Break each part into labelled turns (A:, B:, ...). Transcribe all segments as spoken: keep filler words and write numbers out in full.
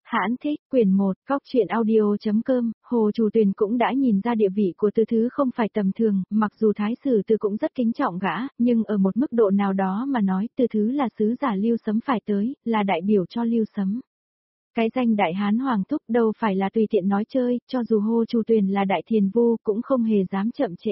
A: Hãn thích, quyển một, góc truyện audio.com, Hồ Trù Tuyền cũng đã nhìn ra địa vị của Từ Thứ không phải tầm thường, mặc dù Thái Sử Từ cũng rất kính trọng gã, nhưng ở một mức độ nào đó mà nói Từ Thứ là sứ giả Lưu Sấm phải tới, là đại biểu cho Lưu Sấm. Cái danh Đại Hán Hoàng Thúc đâu phải là tùy tiện nói chơi, cho dù Hồ Trù Tuyền là đại thiền vu cũng không hề dám chậm trễ.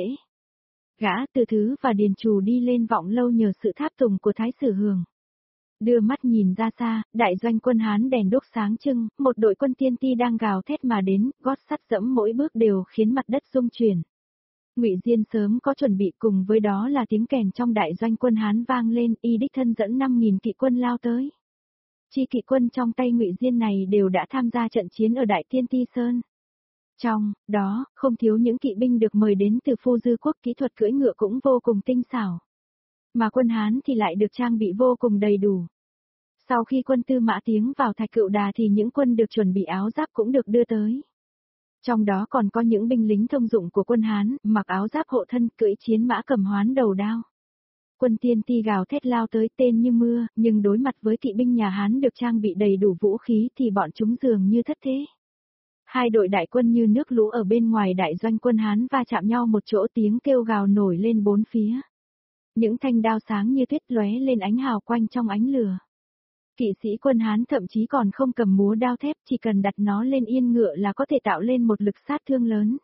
A: Gã Từ Thứ và Điền Trù đi lên Vọng Lâu nhờ sự tháp tùng của Thái Sử Hường. Đưa mắt nhìn ra xa, đại doanh quân Hán đèn đuốc sáng trưng, một đội quân tiên ti đang gào thét mà đến, gót sắt dẫm mỗi bước đều khiến mặt đất rung chuyển. Ngụy Diên sớm có chuẩn bị, cùng với đó là tiếng kèn trong đại doanh quân Hán vang lên, y đích thân dẫn năm nghìn kỵ quân lao tới. Chi kỵ quân trong tay Ngụy Diên này đều đã tham gia trận chiến ở Đại Tiên Ti Sơn. Trong đó, không thiếu những kỵ binh được mời đến từ Phu Dư quốc, kỹ thuật cưỡi ngựa cũng vô cùng tinh xảo. Mà quân Hán thì lại được trang bị vô cùng đầy đủ. Sau khi quân Tư Mã tiến vào Thạch Cựu Đà thì những quân được chuẩn bị áo giáp cũng được đưa tới. Trong đó còn có những binh lính thông dụng của quân Hán, mặc áo giáp hộ thân, cưỡi chiến mã cầm hoán đầu đao. Quân tiên ti gào thét lao tới tên như mưa, nhưng đối mặt với kỵ binh nhà Hán được trang bị đầy đủ vũ khí thì bọn chúng dường như thất thế. Hai đội đại quân như nước lũ ở bên ngoài đại doanh quân Hán va chạm nhau một chỗ, tiếng kêu gào nổi lên bốn phía. Những thanh đao sáng như tuyết lóe lên ánh hào quanh trong ánh lửa. Kỵ sĩ quân Hán thậm chí còn không cầm múa đao thép, chỉ cần đặt nó lên yên ngựa là có thể tạo lên một lực sát thương lớn.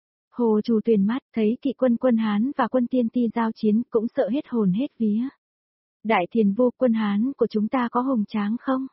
A: Hồ Trù Tuyền mắt thấy kỵ quân quân Hán và quân tiên ti giao chiến cũng sợ hết hồn hết vía. Đại thiền vô, quân Hán của chúng ta có hùng tráng không?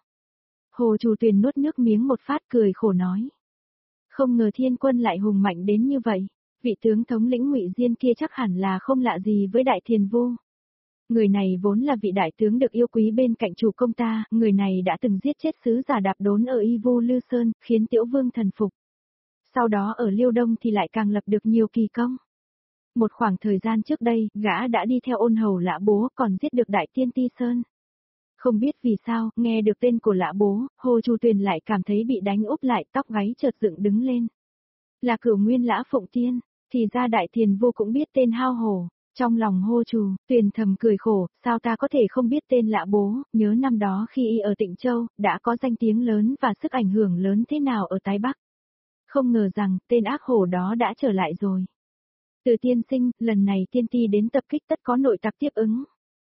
A: Hồ Trù Tuyền nuốt nước miếng một phát, cười khổ nói. Không ngờ thiên quân lại hùng mạnh đến như vậy, vị tướng thống lĩnh Ngụy Diên kia chắc hẳn là không lạ gì với đại thiền vô. Người này vốn là vị đại tướng được yêu quý bên cạnh chủ công ta, người này đã từng giết chết sứ giả Đạp Đốn ở Y Vu Lư Sơn, khiến Tiểu Vương thần phục. Sau đó ở Liêu Đông thì lại càng lập được nhiều kỳ công. Một khoảng thời gian trước đây, gã đã đi theo Ôn Hầu Lã Bố, còn giết được Đại Tiên Ti Sơn. Không biết vì sao, nghe được tên của Lã Bố, Hồ Trù Tuyền lại cảm thấy bị đánh úp lại, tóc gáy chợt dựng đứng lên. Là Cửu Nguyên Lã Phụng Tiên, thì ra đại thiền vô cũng biết tên Hao Hổ. Trong lòng Hồ Trù Tuyền thầm cười khổ, sao ta có thể không biết tên Lã Bố, nhớ năm đó khi y ở Tịnh Châu, đã có danh tiếng lớn và sức ảnh hưởng lớn thế nào ở Tái Bắc. Không ngờ rằng, tên ác hổ đó đã trở lại rồi. Từ tiên sinh, lần này tiên ti đến tập kích tất có nội tặc tiếp ứng.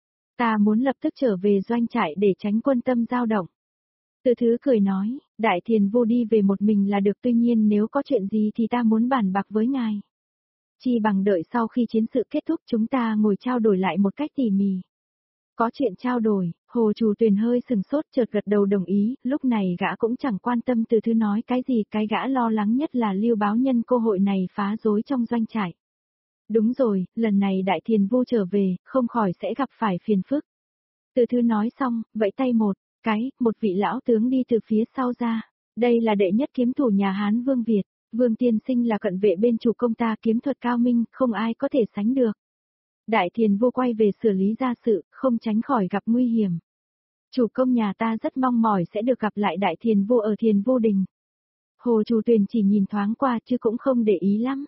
A: Ta muốn lập tức trở về doanh trại để tránh quân tâm dao động. Từ Thứ cười nói, đại thiền vô đi về một mình là được, tuy nhiên nếu có chuyện gì thì ta muốn bàn bạc với ngài. Chi bằng đợi sau khi chiến sự kết thúc chúng ta ngồi trao đổi lại một cách tỉ mỉ. Có chuyện trao đổi, Hồ Trù Tuyền hơi sừng sốt chợt gật đầu đồng ý, lúc này gã cũng chẳng quan tâm Từ Thứ nói cái gì, cái gã lo lắng nhất là Lưu Báo nhân cơ hội này phá rối trong doanh trại. Đúng rồi, lần này đại thiền vô trở về, không khỏi sẽ gặp phải phiền phức. Từ Thứ nói xong, vẫy tay một cái, một vị lão tướng đi từ phía sau ra. Đây là đệ nhất kiếm thủ nhà Hán Vương Việt. Vương tiên sinh là cận vệ bên chủ công ta, kiếm thuật cao minh, không ai có thể sánh được. Đại thiền vô quay về xử lý gia sự, không tránh khỏi gặp nguy hiểm. Chủ công nhà ta rất mong mỏi sẽ được gặp lại đại thiền vô ở Thiền Vô Đình. Hồ Trù Tuyền chỉ nhìn thoáng qua chứ cũng không để ý lắm.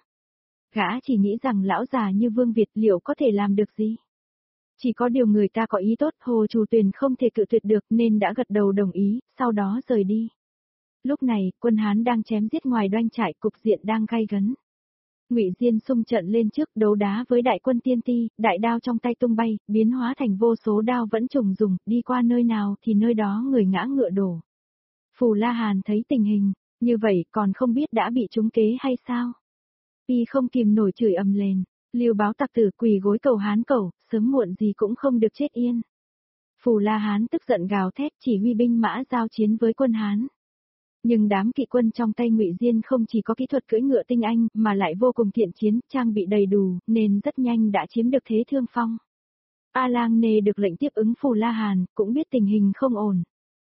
A: Gã chỉ nghĩ rằng lão già như Vương Việt liệu có thể làm được gì. Chỉ có điều người ta có ý tốt, Hồ Trù Tuyền không thể cự tuyệt được nên đã gật đầu đồng ý, sau đó rời đi. Lúc này, quân Hán đang chém giết ngoài doanh trại, cục diện đang gay gấn. Ngụy Diên xung trận lên trước đấu đá với đại quân tiên ti, đại đao trong tay tung bay, biến hóa thành vô số đao vẫn trùng dùng, đi qua nơi nào thì nơi đó người ngã ngựa đổ. Phù La Hàn thấy tình hình, như vậy còn không biết đã bị trúng kế hay sao. Y không kìm nổi chửi ầm lên, Lưu Báo tặc tử quỳ gối cầu Hán cầu, sớm muộn gì cũng không được chết yên. Phù La Hán tức giận gào thét chỉ huy binh mã giao chiến với quân Hán. Nhưng đám kỵ quân trong tay Ngụy Diên không chỉ có kỹ thuật cưỡi ngựa tinh anh, mà lại vô cùng thiện chiến, trang bị đầy đủ, nên rất nhanh đã chiếm được thế thương phong. A Lang Nê được lệnh tiếp ứng Phù La Hàn, cũng biết tình hình không ổn.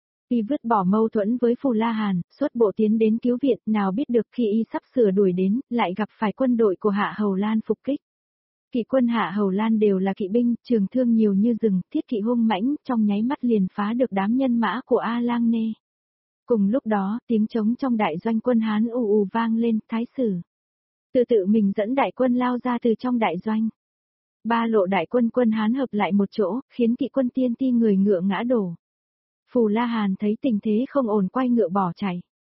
A: Y vứt bỏ mâu thuẫn với Phù La Hàn, xuất bộ tiến đến cứu viện, nào biết được khi y sắp sửa đuổi đến, lại gặp phải quân đội của Hạ Hầu Lan phục kích. Kỵ quân Hạ Hầu Lan đều là kỵ binh, trường thương nhiều như rừng, thiết kỵ hung mãnh, trong nháy mắt liền phá được đám nhân mã của A Lang Nê. Cùng lúc đó, tiếng trống trong đại doanh quân Hán ù ù vang lên, Thái Sử Từ tự mình dẫn đại quân lao ra từ trong đại doanh. Ba lộ đại quân quân Hán hợp lại một chỗ, khiến kỵ quân tiên ti người ngựa ngã đổ. Phù La Hàn thấy tình thế không ổn quay ngựa bỏ chạy.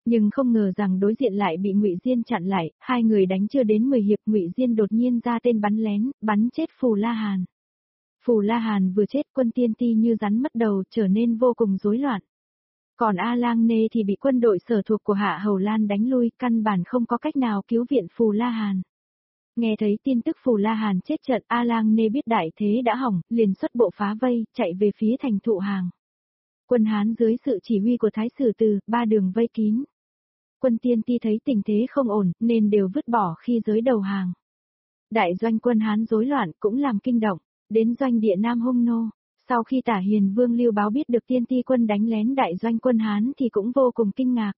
A: Nhưng không ngờ rằng đối diện lại bị Ngụy Diên chặn lại, hai người đánh chưa đến mười hiệp Ngụy Diên đột nhiên ra tên bắn lén, bắn chết Phù La Hàn. Phù La Hàn vừa chết quân tiên ti như rắn mất đầu trở nên vô cùng rối loạn. Còn A Lang Nê thì bị quân đội sở thuộc của Hạ Hầu Lan đánh lui, căn bản không có cách nào cứu viện Phù La Hàn. Nghe thấy tin tức Phù La Hàn chết trận, A Lang Nê biết đại thế đã hỏng, liền xuất bộ phá vây, chạy về phía thành Thụ Hàng. Quân Hán dưới sự chỉ huy của Thái Sử Từ, ba đường vây kín. Quân tiên ti thấy tình thế không ổn, nên đều vứt bỏ khi giới đầu hàng. Đại doanh quân Hán rối loạn cũng làm kinh động, đến doanh địa Nam Hung Nô. Sau khi Tả Hiền Vương Lưu Báo biết được tiên ti quân đánh lén đại doanh quân Hán thì cũng vô cùng kinh ngạc.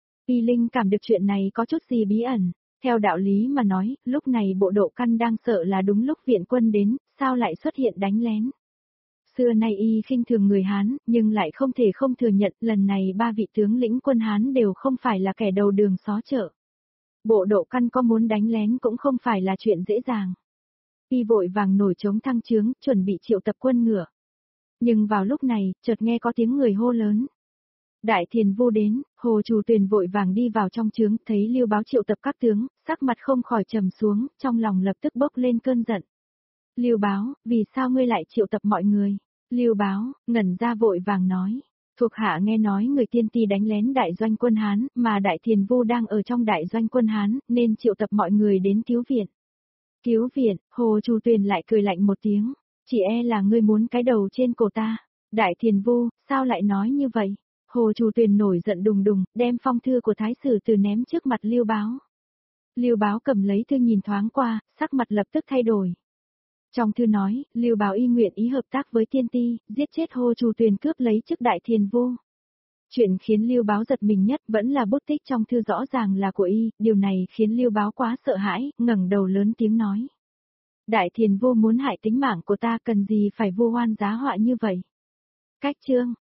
A: Y Linh cảm được chuyện này có chút gì bí ẩn. Theo đạo lý mà nói, lúc này bộ độ căn đang sợ là đúng lúc viện quân đến, sao lại xuất hiện đánh lén. Xưa nay y khinh thường người Hán, nhưng lại không thể không thừa nhận lần này ba vị tướng lĩnh quân Hán đều không phải là kẻ đầu đường xó chợ. Bộ độ căn có muốn đánh lén cũng không phải là chuyện dễ dàng. Y vội vàng nổi trống thăng trướng, chuẩn bị triệu tập quân ngựa. Nhưng vào lúc này, chợt nghe có tiếng người hô lớn. Đại Thiền Vu đến, Hồ Trù Tuyền vội vàng đi vào trong trướng, thấy Lưu Báo triệu tập các tướng, sắc mặt không khỏi trầm xuống, trong lòng lập tức bốc lên cơn giận. Lưu Báo, vì sao ngươi lại triệu tập mọi người? Lưu Báo, ngẩn ra vội vàng nói. Thuộc hạ nghe nói người tiên ti đánh lén đại doanh quân Hán, mà Đại Thiền Vu đang ở trong đại doanh quân Hán, nên triệu tập mọi người đến cứu viện. Cứu viện, Hồ Trù Tuyền lại cười lạnh một tiếng. Chỉ e là ngươi muốn cái đầu trên cổ ta. Đại Thiền Vu, sao lại nói như vậy? Hồ Trù Tuyền nổi giận đùng đùng, đem phong thư của Thái Sử Từ ném trước mặt Lưu Báo. Lưu Báo cầm lấy thư nhìn thoáng qua, sắc mặt lập tức thay đổi. Trong thư nói, Lưu Báo y nguyện ý hợp tác với tiên ti, giết chết Hồ Trù Tuyền cướp lấy chức Đại Thiền Vu. Chuyện khiến Lưu Báo giật mình nhất vẫn là bút tích trong thư rõ ràng là của y, điều này khiến Lưu Báo quá sợ hãi, ngẩng đầu lớn tiếng nói. Đại Thiền Vu muốn hại tính mạng của ta, cần gì phải vu oan giá họa như vậy? Cách chương